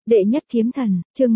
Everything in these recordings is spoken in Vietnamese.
Đệ nhất kiếm thần, chương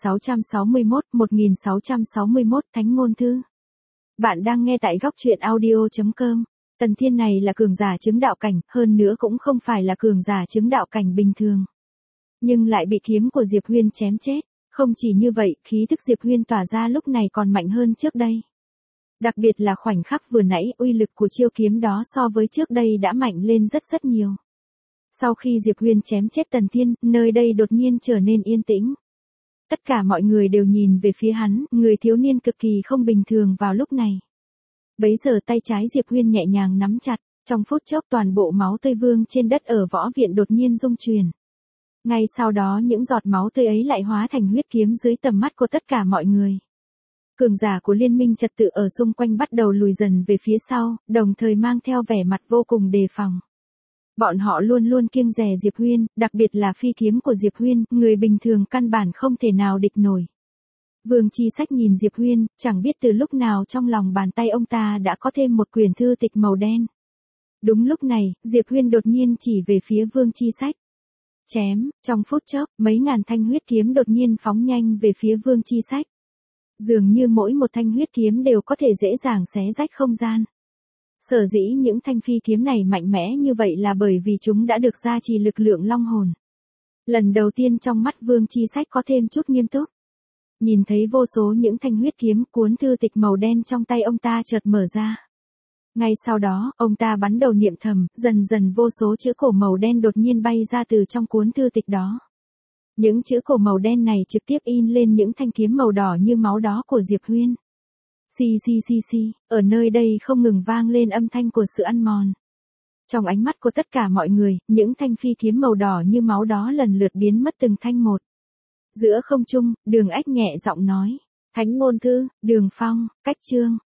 1661, Thánh ngôn thư. Bạn đang nghe tại góc truyện audio.com. Tần Thiên này là cường giả chứng đạo cảnh, hơn nữa cũng không phải là cường giả chứng đạo cảnh bình thường. Nhưng lại bị kiếm của Diệp Huyên chém chết. Không chỉ như vậy, khí thức Diệp Huyên tỏa ra lúc này còn mạnh hơn trước đây. Đặc biệt là khoảnh khắc vừa nãy, uy lực của chiêu kiếm đó so với trước đây đã mạnh lên rất nhiều. Sau khi Diệp Huyên chém chết Tần Thiên, nơi đây đột nhiên trở nên yên tĩnh. Tất cả mọi người đều nhìn về phía hắn, người thiếu niên cực kỳ không bình thường vào lúc này. Bấy giờ tay trái Diệp Huyên nhẹ nhàng nắm chặt, trong phút chốc toàn bộ máu tươi vương trên đất ở võ viện đột nhiên rung chuyển. Ngay sau đó những giọt máu tươi ấy lại hóa thành huyết kiếm dưới tầm mắt của tất cả mọi người. Cường giả của liên minh trật tự ở xung quanh bắt đầu lùi dần về phía sau, đồng thời mang theo vẻ mặt vô cùng đề phòng. Bọn họ luôn luôn kiêng dè Diệp Huyên, đặc biệt là phi kiếm của Diệp Huyên, người bình thường căn bản không thể nào địch nổi. Vương Chi Sách nhìn Diệp Huyên, chẳng biết từ lúc nào trong lòng bàn tay ông ta đã có thêm một quyển thư tịch màu đen. Đúng lúc này, Diệp Huyên đột nhiên chỉ về phía Vương Chi Sách. Chém, trong phút chốc, mấy ngàn thanh huyết kiếm đột nhiên phóng nhanh về phía Vương Chi Sách. Dường như mỗi một thanh huyết kiếm đều có thể dễ dàng xé rách không gian. Sở dĩ những thanh phi kiếm này mạnh mẽ như vậy là bởi vì chúng đã được gia trì lực lượng long hồn. Lần đầu tiên trong mắt Vương Chi Sách có thêm chút nghiêm túc. Nhìn thấy vô số những thanh huyết kiếm, cuốn thư tịch màu đen trong tay ông ta chợt mở ra. Ngay sau đó, ông ta bắn đầu niệm thầm, dần dần vô số chữ cổ màu đen đột nhiên bay ra từ trong cuốn thư tịch đó. Những chữ cổ màu đen này trực tiếp in lên những thanh kiếm màu đỏ như máu đó của Diệp Huyên. Xì, ở nơi đây không ngừng vang lên âm thanh của sự ăn mòn. Trong ánh mắt của tất cả mọi người, những thanh phi kiếm màu đỏ như máu đó lần lượt biến mất từng thanh một. Giữa không trung, Đường Ách nhẹ giọng nói, Thánh ngôn thư, Đường Phong, Cách Chương,